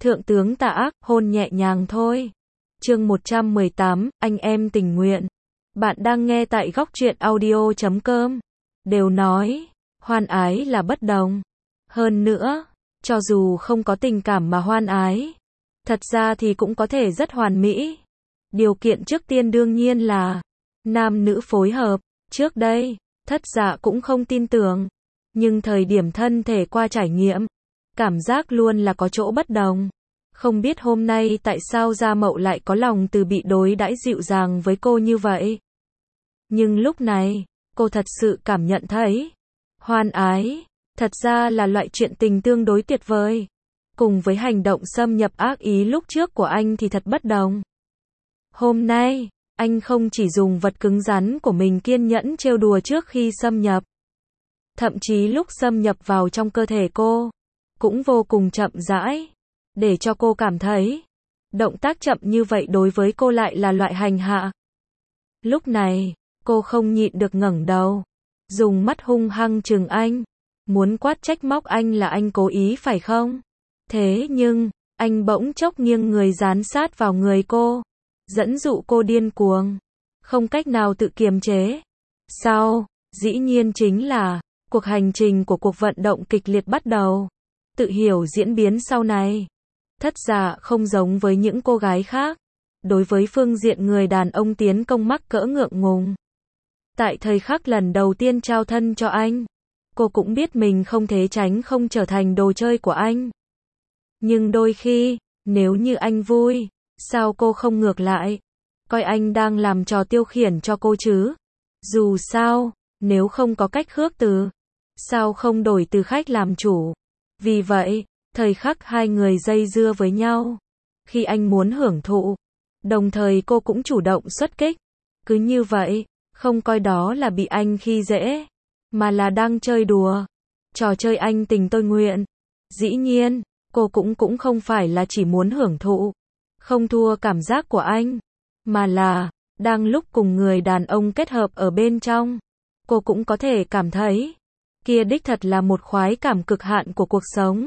Thượng tướng tà ác, hôn nhẹ nhàng thôi. Chương 118, anh em tình nguyện. Bạn đang nghe tại góc truyện audio.com. Đều nói, hoan ái là bất đồng. Hơn nữa, cho dù không có tình cảm mà hoan ái, thật ra thì cũng có thể rất hoàn mỹ. Điều kiện trước tiên đương nhiên là nam nữ phối hợp. Trước đây, Thất Dạ cũng không tin tưởng, nhưng thời điểm thân thể qua trải nghiệm, cảm giác luôn là có chỗ bất đồng. Không biết hôm nay tại sao Gia Mậu lại có lòng từ bị đối đãi dịu dàng với cô như vậy. Nhưng lúc này, cô thật sự cảm nhận thấy, hoan ái, thật ra là loại chuyện tình tương đối tuyệt vời. Cùng với hành động xâm nhập ác ý lúc trước của anh thì thật bất đồng. Hôm nay, anh không chỉ dùng vật cứng rắn của mình kiên nhẫn trêu đùa trước khi xâm nhập. Thậm chí lúc xâm nhập vào trong cơ thể cô, cũng vô cùng chậm rãi, để cho cô cảm thấy, động tác chậm như vậy đối với cô lại là loại hành hạ. Lúc này, cô không nhịn được ngẩng đầu, dùng mắt hung hăng trừng anh, muốn quát trách móc anh là anh cố ý phải không? Thế nhưng, anh bỗng chốc nghiêng người dán sát vào người cô, dẫn dụ cô điên cuồng, không cách nào tự kiềm chế. Sau, dĩ nhiên chính là, cuộc hành trình của cuộc vận động kịch liệt bắt đầu. Tự hiểu diễn biến sau này. Thất Dạ không giống với những cô gái khác. Đối với phương diện người đàn ông tiến công mắc cỡ ngượng ngùng. Tại thời khắc lần đầu tiên trao thân cho anh, cô cũng biết mình không thể tránh không trở thành đồ chơi của anh. Nhưng đôi khi, nếu như anh vui, sao cô không ngược lại, coi anh đang làm trò tiêu khiển cho cô chứ? Dù sao, nếu không có cách khước từ, sao không đổi từ khách làm chủ? Vì vậy, thời khắc hai người dây dưa với nhau, khi anh muốn hưởng thụ, đồng thời cô cũng chủ động xuất kích. Cứ như vậy, không coi đó là bị anh khi dễ, mà là đang chơi đùa. Trò chơi anh tình tôi nguyện. Dĩ nhiên, cô cũng không phải là chỉ muốn hưởng thụ, không thua cảm giác của anh, mà là, đang lúc cùng người đàn ông kết hợp ở bên trong, cô cũng có thể cảm thấy, kia đích thật là một khoái cảm cực hạn của cuộc sống.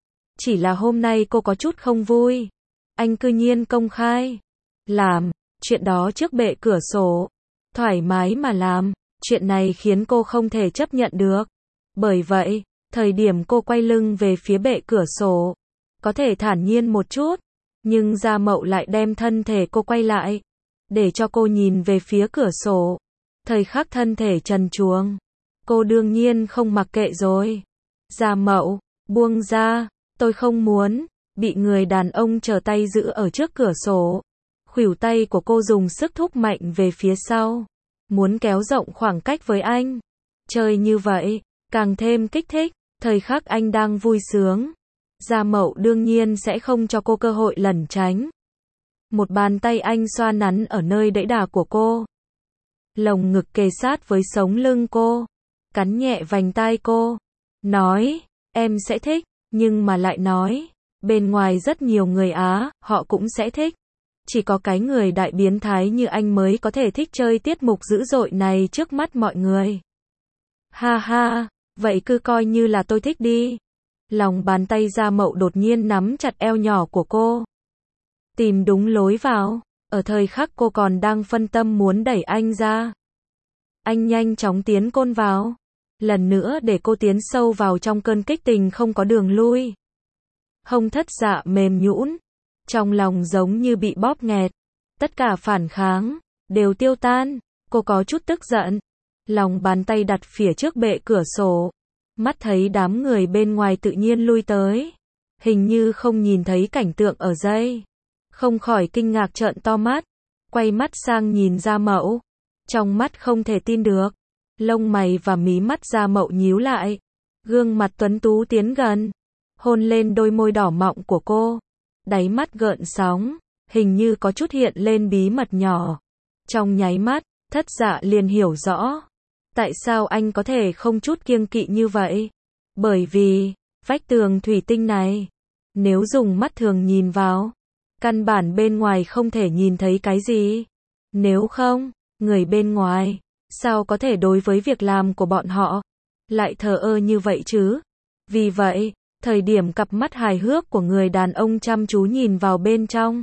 Chỉ là hôm nay cô có chút không vui. Anh cư nhiên công khai làm chuyện đó trước bệ cửa sổ, thoải mái mà làm. Chuyện này khiến cô không thể chấp nhận được. Bởi vậy, thời điểm cô quay lưng về phía bệ cửa sổ, có thể thản nhiên một chút, nhưng Gia Mậu lại đem thân thể cô quay lại, để cho cô nhìn về phía cửa sổ. Thời khắc thân thể trần truồng, cô đương nhiên không mặc kệ rồi. Gia Mậu, buông ra, tôi không muốn bị người đàn ông trở tay giữ ở trước cửa sổ. Khuỷu tay của cô dùng sức thúc mạnh về phía sau, muốn kéo rộng khoảng cách với anh. Chơi như vậy, càng thêm kích thích. Thời khắc anh đang vui sướng, Gia Mậu đương nhiên sẽ không cho cô cơ hội lẩn tránh. Một bàn tay anh xoa nắn ở nơi đẫy đà của cô, lồng ngực kề sát với sống lưng cô, cắn nhẹ vành tai cô, nói, em sẽ thích, nhưng mà lại nói, bên ngoài rất nhiều người Á, họ cũng sẽ thích. Chỉ có cái người đại biến thái như anh mới có thể thích chơi tiết mục dữ dội này trước mắt mọi người. Ha ha, vậy cứ coi như là tôi thích đi. Lòng bàn tay Gia Mậu đột nhiên nắm chặt eo nhỏ của cô, tìm đúng lối vào. Ở thời khắc cô còn đang phân tâm muốn đẩy anh ra, anh nhanh chóng tiến côn vào, lần nữa để cô tiến sâu vào trong cơn kích tình không có đường lui. Hông Thất Dạ mềm nhũn, trong lòng giống như bị bóp nghẹt, tất cả phản kháng đều tiêu tan. Cô có chút tức giận, lòng bàn tay đặt phía trước bệ cửa sổ, mắt thấy đám người bên ngoài tự nhiên lui tới, hình như không nhìn thấy cảnh tượng ở đây, không khỏi kinh ngạc trợn to mắt, quay mắt sang nhìn Gia Mậu, trong mắt không thể tin được, lông mày và mí mắt Gia Mậu nhíu lại, gương mặt tuấn tú tiến gần, hôn lên đôi môi đỏ mọng của cô, đáy mắt gợn sóng, hình như có chút hiện lên bí mật nhỏ. Trong nháy mắt, Thất Dạ liền hiểu rõ, tại sao anh có thể không chút kiêng kỵ như vậy. Bởi vì, vách tường thủy tinh này, nếu dùng mắt thường nhìn vào, căn bản bên ngoài không thể nhìn thấy cái gì. Nếu không, người bên ngoài, sao có thể đối với việc làm của bọn họ lại thờ ơ như vậy chứ? Vì vậy, thời điểm cặp mắt hài hước của người đàn ông chăm chú nhìn vào bên trong.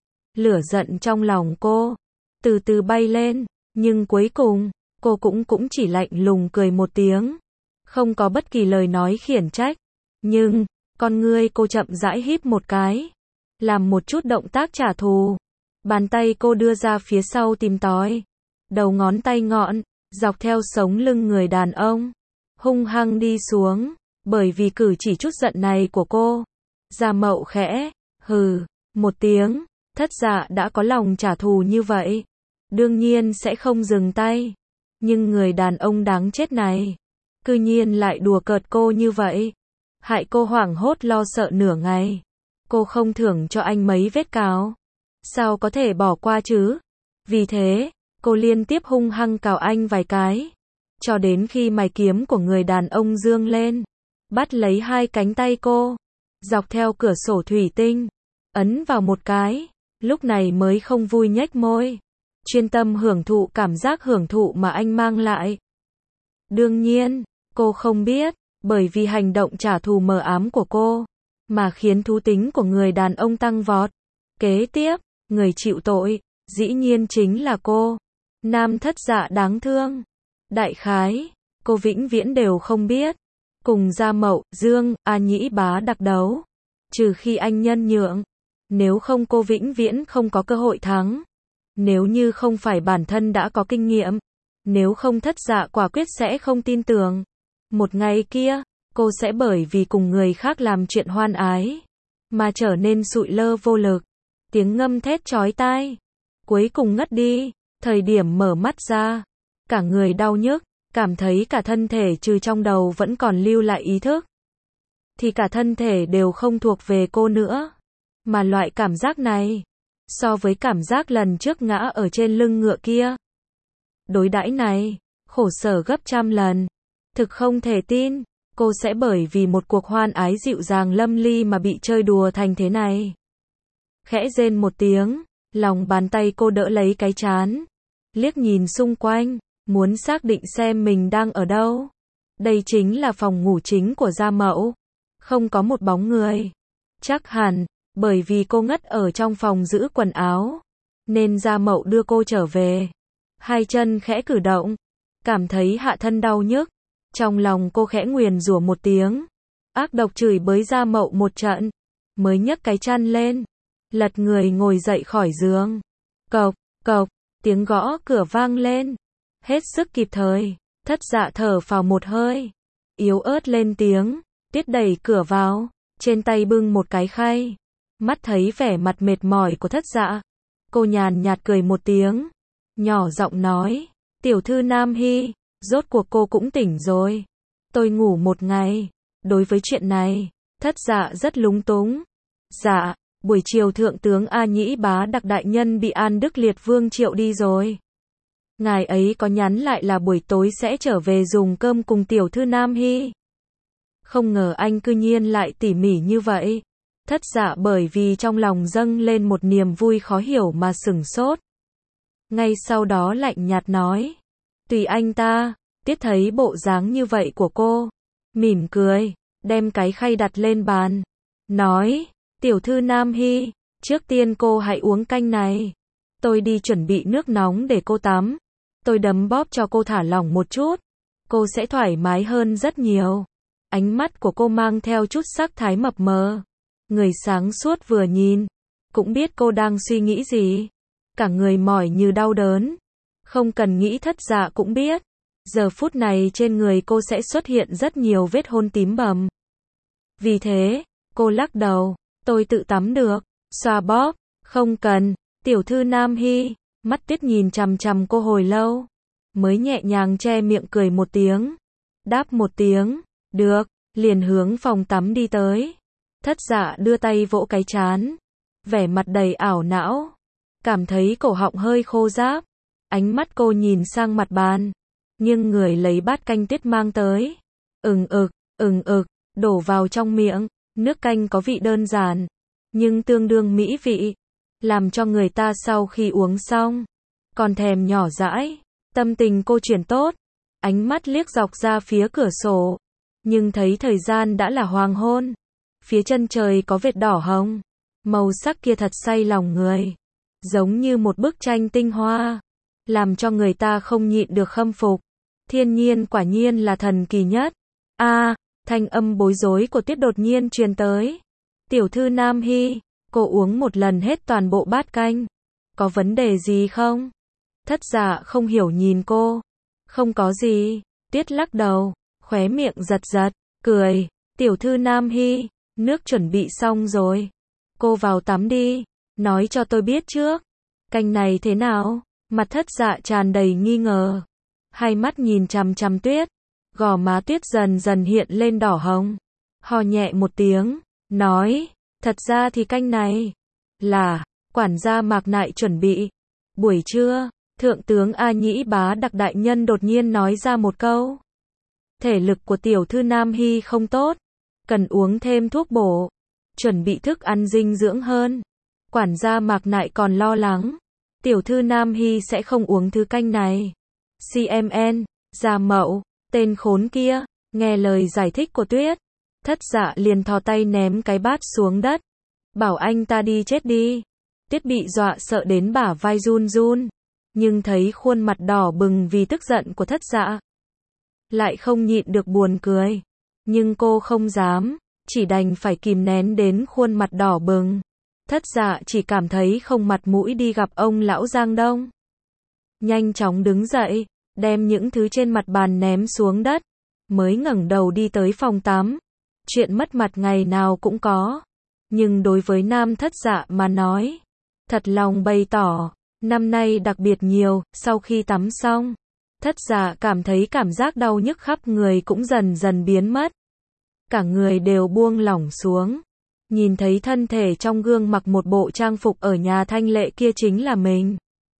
Lửa giận trong lòng cô từ từ bay lên, nhưng cuối cùng, cô cũng chỉ lạnh lùng cười một tiếng, không có bất kỳ lời nói khiển trách. Nhưng, con ngươi cô chậm rãi híp một cái, làm một chút động tác trả thù. Bàn tay cô đưa ra phía sau tìm tòi, đầu ngón tay ngọn, dọc theo sống lưng người đàn ông, hung hăng đi xuống. Bởi vì cử chỉ chút giận này của cô, Gia Mậu khẽ hừ một tiếng. Thất Dạ đã có lòng trả thù như vậy, đương nhiên sẽ không dừng tay. Nhưng người đàn ông đáng chết này, cư nhiên lại đùa cợt cô như vậy, hại cô hoảng hốt lo sợ nửa ngày. Cô không thưởng cho anh mấy vết cào, sao có thể bỏ qua chứ? Vì thế, cô liên tiếp hung hăng cào anh vài cái, cho đến khi mài kiếm của người đàn ông dương lên, bắt lấy hai cánh tay cô, dọc theo cửa sổ thủy tinh, ấn vào một cái. Lúc này mới không vui nhếch môi, chuyên tâm hưởng thụ cảm giác hưởng thụ mà anh mang lại. Đương nhiên, cô không biết, bởi vì hành động trả thù mờ ám của cô, mà khiến thú tính của người đàn ông tăng vọt. Kế tiếp, người chịu tội, dĩ nhiên chính là cô. Nam Thất Dạ đáng thương. Đại khái, cô vĩnh viễn đều không biết. Cùng Gia Mậu, Dương, A Nhĩ Bá đặc đấu. Trừ khi anh nhân nhượng. Nếu không cô vĩnh viễn không có cơ hội thắng. Nếu như không phải bản thân đã có kinh nghiệm. Nếu không Thất Dạ quả quyết sẽ không tin tưởng. Một ngày kia, cô sẽ bởi vì cùng người khác làm chuyện hoan ái, mà trở nên sụi lơ vô lực. Tiếng ngâm thét chói tai. Cuối cùng ngất đi. Thời điểm mở mắt ra, cả người đau nhức, cảm thấy cả thân thể trừ trong đầu vẫn còn lưu lại ý thức, thì cả thân thể đều không thuộc về cô nữa. Mà loại cảm giác này, so với cảm giác lần trước ngã ở trên lưng ngựa kia, đối đãi này, khổ sở gấp trăm lần. Thực không thể tin, cô sẽ bởi vì một cuộc hoan ái dịu dàng lâm ly mà bị chơi đùa thành thế này. Khẽ rên một tiếng, lòng bàn tay cô đỡ lấy cái trán, liếc nhìn xung quanh, muốn xác định xem mình đang ở đâu. Đây chính là phòng ngủ chính của Gia Mậu, không có một bóng người. Chắc hẳn, bởi vì cô ngất ở trong phòng giữ quần áo, nên Gia Mậu đưa cô trở về. Hai chân khẽ cử động, cảm thấy hạ thân đau nhức. Trong lòng cô khẽ nguyền rủa một tiếng, ác độc chửi bới Gia Mậu một trận, mới nhấc cái chăn lên, lật người ngồi dậy khỏi giường. Cộc, cộc, tiếng gõ cửa vang lên. Hết sức kịp thời, Thất Dạ thở phào một hơi, yếu ớt lên tiếng, Tiết đẩy cửa vào, trên tay bưng một cái khay. Mắt thấy vẻ mặt mệt mỏi của Thất Dạ, cô nhàn nhạt cười một tiếng, nhỏ giọng nói, tiểu thư Nam Hy, rốt cuộc cô cũng tỉnh rồi. Tôi ngủ một ngày. Đối với chuyện này, Thất Dạ rất lúng túng. Dạ, buổi chiều thượng tướng A Nhĩ Bá đặc đại nhân bị An Đức Liệt Vương triệu đi rồi. Ngài ấy có nhắn lại là buổi tối sẽ trở về dùng cơm cùng tiểu thư Nam Hy. Không ngờ anh cư nhiên lại tỉ mỉ như vậy. Thất Dạ bởi vì trong lòng dâng lên một niềm vui khó hiểu mà sửng sốt. Ngay sau đó lạnh nhạt nói, tùy anh ta. Tiết thấy bộ dáng như vậy của cô, mỉm cười, đem cái khay đặt lên bàn, nói, tiểu thư Nam Hy, trước tiên cô hãy uống canh này. Tôi đi chuẩn bị nước nóng để cô tắm. Tôi đấm bóp cho cô thả lỏng một chút. Cô sẽ thoải mái hơn rất nhiều. Ánh mắt của cô mang theo chút sắc thái mập mờ. Người sáng suốt vừa nhìn, cũng biết cô đang suy nghĩ gì. Cả người mỏi như đau đớn. Không cần nghĩ Thất Dạ cũng biết. Giờ phút này trên người cô sẽ xuất hiện rất nhiều vết hôn tím bầm. Vì thế, cô lắc đầu, tôi tự tắm được. Xoa bóp, không cần, tiểu thư Nam Hy. Mắt Tiết nhìn chằm chằm cô hồi lâu, mới nhẹ nhàng che miệng cười một tiếng. Đáp một tiếng, được, liền hướng phòng tắm đi tới. Thất Dạ đưa tay vỗ cái trán, vẻ mặt đầy ảo não, cảm thấy cổ họng hơi khô ráp. Ánh mắt cô nhìn sang mặt bàn, nghiêng người lấy bát canh Tiết mang tới. Ừng ực, đổ vào trong miệng. Nước canh có vị đơn giản, nhưng tương đương mỹ vị, làm cho người ta sau khi uống xong, còn thèm nhỏ dãi. Tâm tình cô chuyển tốt, ánh mắt liếc dọc ra phía cửa sổ, nhưng thấy thời gian đã là hoàng hôn. Phía chân trời có vệt đỏ hồng. Màu sắc kia thật say lòng người. Giống như một bức tranh tinh hoa. Làm cho người ta không nhịn được khâm phục. Thiên nhiên quả nhiên là thần kỳ nhất. Thanh âm bối rối của Tuyết đột nhiên truyền tới. Tiểu thư Nam Hy, cô uống một lần hết toàn bộ bát canh. Có vấn đề gì không? Thất Dạ không hiểu nhìn cô. Không có gì. Tuyết lắc đầu, khóe miệng giật giật, cười. Tiểu thư Nam Hy, nước chuẩn bị xong rồi. Cô vào tắm đi, nói cho tôi biết trước. Canh này thế nào? Mặt Thất Dạ tràn đầy nghi ngờ. Hai mắt nhìn chằm chằm Tuyết. Gò má Tuyết dần dần hiện lên đỏ hồng. Hò nhẹ một tiếng, nói, thật ra thì canh này là quản gia Mạc Nại chuẩn bị. Buổi trưa, Thượng tướng A Nhĩ Bá Đặc đại nhân đột nhiên nói ra một câu. Thể lực của tiểu thư Nam Hy không tốt, cần uống thêm thuốc bổ, chuẩn bị thức ăn dinh dưỡng hơn. Quản gia Mạc Nại còn lo lắng, tiểu thư Nam Hy sẽ không uống thứ canh này. CMN, Gia Mậu, tên khốn kia, nghe lời giải thích của Tuyết. Thất Dạ liền thò tay ném cái bát xuống đất. Bảo anh ta đi chết đi. Tuyết bị dọa sợ đến bả vai run run. Nhưng thấy khuôn mặt đỏ bừng vì tức giận của Thất Dạ. Lại không nhịn được buồn cười. Nhưng cô không dám, chỉ đành phải kìm nén đến khuôn mặt đỏ bừng. Thất Dạ chỉ cảm thấy không mặt mũi đi gặp ông lão Giang Đông. Nhanh chóng đứng dậy, đem những thứ trên mặt bàn ném xuống đất. Mới ngẩng đầu đi tới phòng tắm. Chuyện mất mặt ngày nào cũng có. Nhưng đối với nam Thất Dạ mà nói, thật lòng bày tỏ, năm nay đặc biệt nhiều. Sau khi tắm xong, Thất Dạ cảm thấy cảm giác đau nhức khắp người cũng dần dần biến mất. Cả người đều buông lỏng xuống. Nhìn thấy thân thể trong gương mặc một bộ trang phục ở nhà thanh lệ kia chính là mình.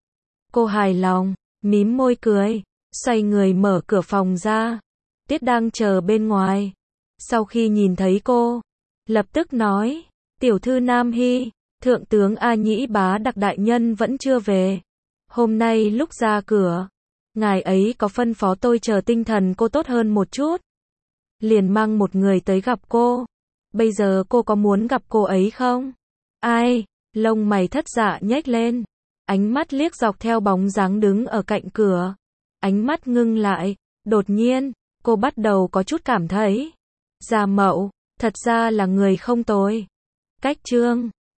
Cô hài lòng, mím môi cười, xoay người mở cửa phòng ra. Tuyết đang chờ bên ngoài. Sau khi nhìn thấy cô, lập tức nói, tiểu thư Nam Hy, Thượng tướng A Nhĩ Bá Đặc đại nhân vẫn chưa về. Hôm nay lúc ra cửa, ngài ấy có phân phó tôi chờ tinh thần cô tốt hơn một chút. Liền mang một người tới gặp cô. Bây giờ cô có muốn gặp cô ấy không? Ai? Lông mày Thất Dạ nhếch lên. Ánh mắt liếc dọc theo bóng dáng đứng ở cạnh cửa. Ánh mắt ngưng lại. Đột nhiên, cô bắt đầu có chút cảm thấy. Gia Mậu, thật ra là người không tồi. Cách Trương